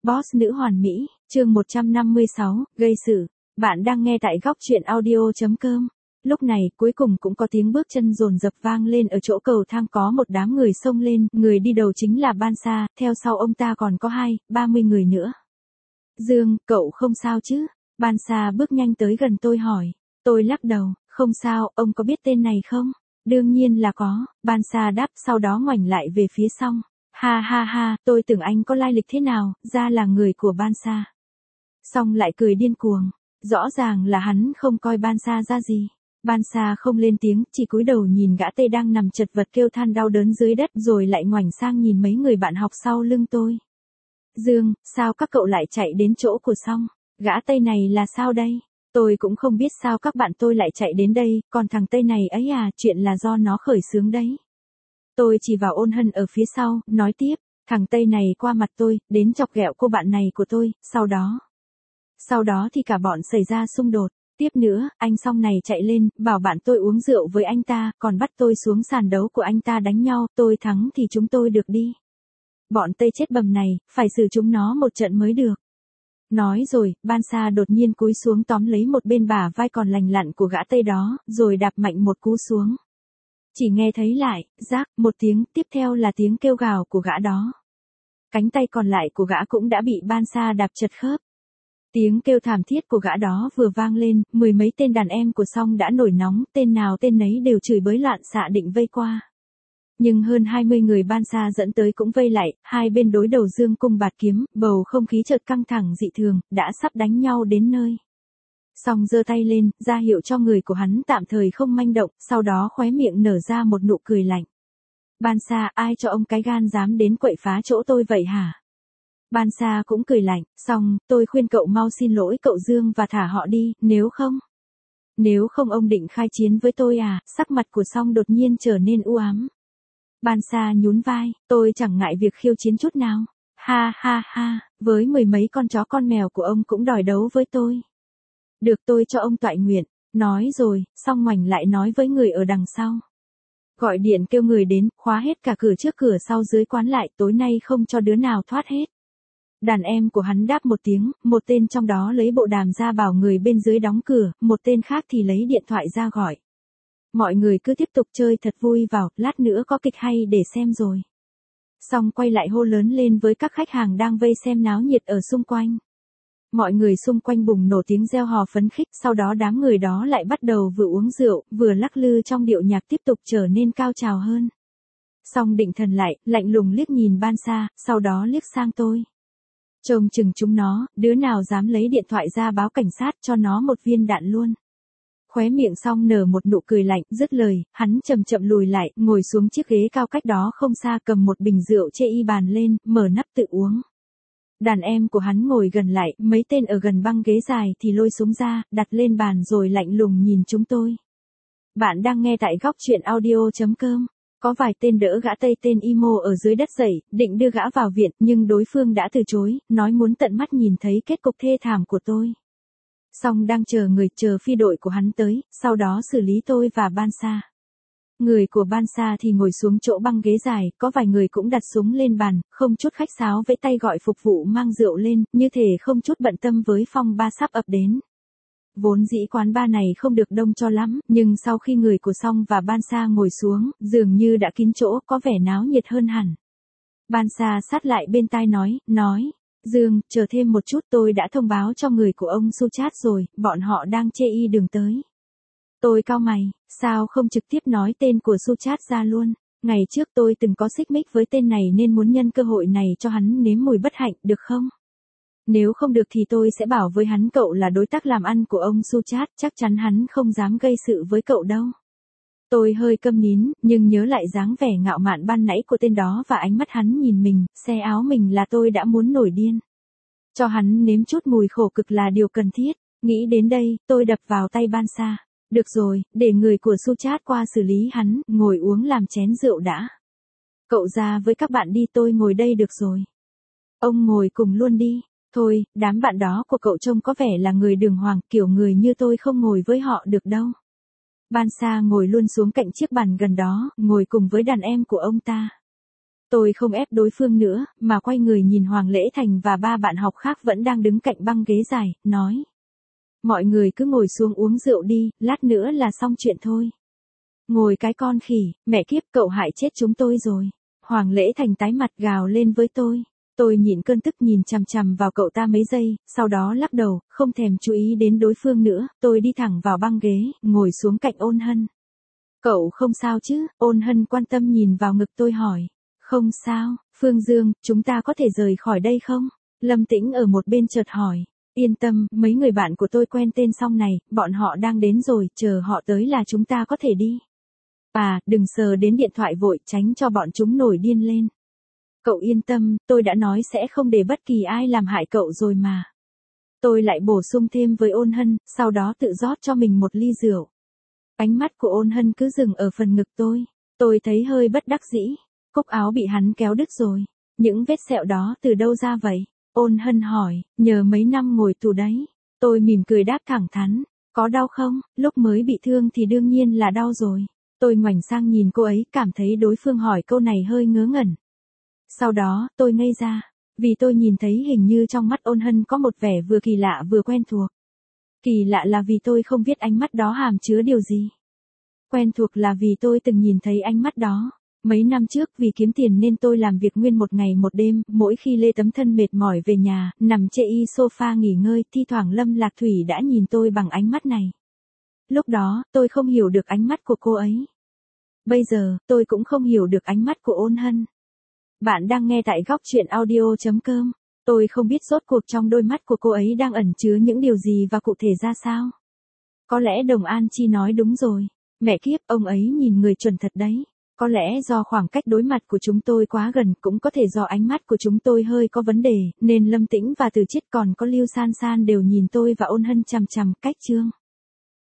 Boss nữ hoàn mỹ, chương 156, gây sự. Bạn đang nghe tại góc truyện audio.com. Lúc này, cuối cùng cũng có tiếng bước chân dồn dập vang lên ở chỗ cầu thang, có một đám người xông lên, người đi đầu chính là Ban Sa, theo sau ông ta còn có 30 người nữa. Dương, cậu không sao chứ? Ban Sa bước nhanh tới gần tôi hỏi. Tôi lắc đầu, không sao, ông có biết tên này không? Đương nhiên là có, Ban Sa đáp, sau đó ngoảnh lại về phía Song. Ha ha ha, tôi tưởng anh có lai lịch thế nào, ra là người của Ban Sa. Song lại cười điên cuồng, rõ ràng là hắn không coi Ban Sa ra gì. Ban Sa không lên tiếng, chỉ cúi đầu nhìn gã Tây đang nằm chật vật kêu than đau đớn dưới đất, rồi lại ngoảnh sang nhìn mấy người bạn học sau lưng tôi. Dương, sao các cậu lại chạy đến chỗ của Song? Gã Tây này là sao đây? Tôi cũng không biết sao các bạn tôi lại chạy đến đây, còn thằng Tây này ấy à, chuyện là do nó khởi xướng đấy. Tôi chỉ vào Ôn Hân ở phía sau, nói tiếp, thằng Tây này qua mặt tôi, đến chọc ghẹo cô bạn này của tôi, sau đó thì cả bọn xảy ra xung đột. Tiếp nữa, anh Song này chạy lên, bảo bạn tôi uống rượu với anh ta, còn bắt tôi xuống sàn đấu của anh ta đánh nhau, tôi thắng thì chúng tôi được đi. Bọn Tây chết bầm này, phải xử chúng nó một trận mới được. Nói rồi, Ban Sa đột nhiên cúi xuống tóm lấy một bên bả vai còn lành lặn của gã Tây đó, rồi đạp mạnh một cú xuống. Chỉ nghe thấy lại, rác, một tiếng, tiếp theo là tiếng kêu gào của gã đó. Cánh tay còn lại của gã cũng đã bị Ban Sa đạp chật khớp. Tiếng kêu thảm thiết của gã đó vừa vang lên, mười mấy tên đàn em của Song đã nổi nóng, tên nào tên nấy đều chửi bới loạn xạ định vây qua. Nhưng hơn 20 người Ban Sa dẫn tới cũng vây lại, hai bên đối đầu dương cung bạt kiếm, bầu không khí chợt căng thẳng dị thường, đã sắp đánh nhau đến nơi. Song giơ tay lên, ra hiệu cho người của hắn tạm thời không manh động, sau đó khóe miệng nở ra một nụ cười lạnh. Ban Sa, ai cho ông cái gan dám đến quậy phá chỗ tôi vậy hả? Ban Sa cũng cười lạnh, Song, tôi khuyên cậu mau xin lỗi cậu Dương và thả họ đi, nếu không ông định khai chiến với tôi à? Sắc mặt của Song đột nhiên trở nên u ám. Ban Sa nhún vai, tôi chẳng ngại việc khiêu chiến chút nào. Ha ha ha, với mười mấy con chó con mèo của ông cũng đòi đấu với tôi. Được, tôi cho ông toại nguyện. Nói rồi, Song ngoảnh lại nói với người ở đằng sau. Gọi điện kêu người đến, khóa hết cả cửa trước cửa sau dưới quán lại, tối nay không cho đứa nào thoát hết. Đàn em của hắn đáp một tiếng, một tên trong đó lấy bộ đàm ra bảo người bên dưới đóng cửa, một tên khác thì lấy điện thoại ra gọi. Mọi người cứ tiếp tục chơi thật vui vào, lát nữa có kịch hay để xem rồi. Song quay lại hô lớn lên với các khách hàng đang vây xem náo nhiệt ở xung quanh. Mọi người xung quanh bùng nổ tiếng reo hò phấn khích, sau đó đám người đó lại bắt đầu vừa uống rượu, vừa lắc lư trong điệu nhạc tiếp tục trở nên cao trào hơn. Song định thần lại, lạnh lùng liếc nhìn Ban Sa, sau đó liếc sang tôi. Trông chừng chúng nó, đứa nào dám lấy điện thoại ra báo cảnh sát cho nó một viên đạn luôn. Khóe miệng Song nở một nụ cười lạnh, dứt lời, hắn chậm chậm lùi lại, ngồi xuống chiếc ghế cao cách đó không xa, cầm một bình rượu chê y bàn lên, mở nắp tự uống. Đàn em của hắn ngồi gần lại, mấy tên ở gần băng ghế dài thì lôi súng ra, đặt lên bàn rồi lạnh lùng nhìn chúng tôi. Bạn đang nghe tại góc truyện audio.com. Có vài tên đỡ gã Tây tên Imo ở dưới đất dậy, định đưa gã vào viện, nhưng đối phương đã từ chối, nói muốn tận mắt nhìn thấy kết cục thê thảm của tôi. Song đang chờ phi đội của hắn tới, sau đó xử lý tôi và Ban Sa. Người của Ban Sa thì ngồi xuống chỗ băng ghế dài, có vài người cũng đặt súng lên bàn, không chút khách sáo vẫy tay gọi phục vụ mang rượu lên, như thể không chút bận tâm với phong ba sắp ập đến. Vốn dĩ quán bar này không được đông cho lắm, nhưng sau khi người của Song và Ban Sa ngồi xuống, dường như đã kín chỗ, có vẻ náo nhiệt hơn hẳn. Ban Sa sát lại bên tai nói, Dương, chờ thêm một chút, tôi đã thông báo cho người của ông Suchat rồi, bọn họ đang chê y đường tới. Tôi cau mày, sao không trực tiếp nói tên của Suchat ra luôn? Ngày trước tôi từng có xích mích với tên này nên muốn nhân cơ hội này cho hắn nếm mùi bất hạnh, được không? Nếu không được thì tôi sẽ bảo với hắn cậu là đối tác làm ăn của ông Suchat, chắc chắn hắn không dám gây sự với cậu đâu. Tôi hơi câm nín, nhưng nhớ lại dáng vẻ ngạo mạn ban nãy của tên đó và ánh mắt hắn nhìn mình, xé áo mình là tôi đã muốn nổi điên. Cho hắn nếm chút mùi khổ cực là điều cần thiết. Nghĩ đến đây, tôi đập vào tay Ban Sa. Được rồi, để người của Suchat qua xử lý hắn, ngồi uống làm chén rượu đã. Cậu ra với các bạn đi, tôi ngồi đây được rồi. Ông ngồi cùng luôn đi. Thôi, đám bạn đó của cậu trông có vẻ là người đường hoàng, kiểu người như tôi không ngồi với họ được đâu. Ban Sa ngồi luôn xuống cạnh chiếc bàn gần đó, ngồi cùng với đàn em của ông ta. Tôi không ép đối phương nữa, mà quay người nhìn Hoàng Lễ Thành và ba bạn học khác vẫn đang đứng cạnh băng ghế dài, nói. Mọi người cứ ngồi xuống uống rượu đi, lát nữa là xong chuyện thôi. Ngồi cái con khỉ, mẹ kiếp cậu hại chết chúng tôi rồi. Hoàng Lễ Thành tái mặt gào lên với tôi. Tôi nhịn cơn tức nhìn chằm chằm vào cậu ta mấy giây, sau đó lắc đầu, không thèm chú ý đến đối phương nữa, tôi đi thẳng vào băng ghế, ngồi xuống cạnh Ôn Hân. Cậu không sao chứ? Ôn Hân quan tâm nhìn vào ngực tôi hỏi. Không sao, Phương Dương, chúng ta có thể rời khỏi đây không? Lâm Tĩnh ở một bên chợt hỏi. Yên tâm, mấy người bạn của tôi quen tên xong này, bọn họ đang đến rồi, chờ họ tới là chúng ta có thể đi. Đừng sờ đến điện thoại vội, tránh cho bọn chúng nổi điên lên. Cậu yên tâm, tôi đã nói sẽ không để bất kỳ ai làm hại cậu rồi mà. Tôi lại bổ sung thêm với Ôn Hân, sau đó tự rót cho mình một ly rượu. Ánh mắt của Ôn Hân cứ dừng ở phần ngực tôi thấy hơi bất đắc dĩ. Cúc áo bị hắn kéo đứt rồi. Những vết sẹo đó từ đâu ra vậy? Ôn Hân hỏi, nhờ mấy năm ngồi tù đấy. Tôi mỉm cười đáp thẳng thắn, có đau không? Lúc mới bị thương thì đương nhiên là đau rồi. Tôi ngoảnh sang nhìn cô ấy, cảm thấy đối phương hỏi câu này hơi ngớ ngẩn. Sau đó, tôi ngây ra, vì tôi nhìn thấy hình như trong mắt Ôn Hân có một vẻ vừa kỳ lạ vừa quen thuộc. Kỳ lạ là vì tôi không biết ánh mắt đó hàm chứa điều gì. Quen thuộc là vì tôi từng nhìn thấy ánh mắt đó. Mấy năm trước vì kiếm tiền nên tôi làm việc nguyên một ngày một đêm, mỗi khi lê tấm thân mệt mỏi về nhà, nằm chê y sofa nghỉ ngơi, thi thoảng Lâm Lạc Thủy đã nhìn tôi bằng ánh mắt này. Lúc đó, tôi không hiểu được ánh mắt của cô ấy. Bây giờ, tôi cũng không hiểu được ánh mắt của Ôn Hân. Bạn đang nghe tại góc truyện audio.com. Tôi không biết rốt cuộc trong đôi mắt của cô ấy đang ẩn chứa những điều gì và cụ thể ra sao. Có lẽ Đồng An Chi nói đúng rồi. Mẹ kiếp, ông ấy nhìn người chuẩn thật đấy. Có lẽ do khoảng cách đối mặt của chúng tôi quá gần, cũng có thể do ánh mắt của chúng tôi hơi có vấn đề, nên Lâm Tĩnh và Từ Chiết còn có Lưu San San đều nhìn tôi và Ôn Hân chằm chằm. Cách chương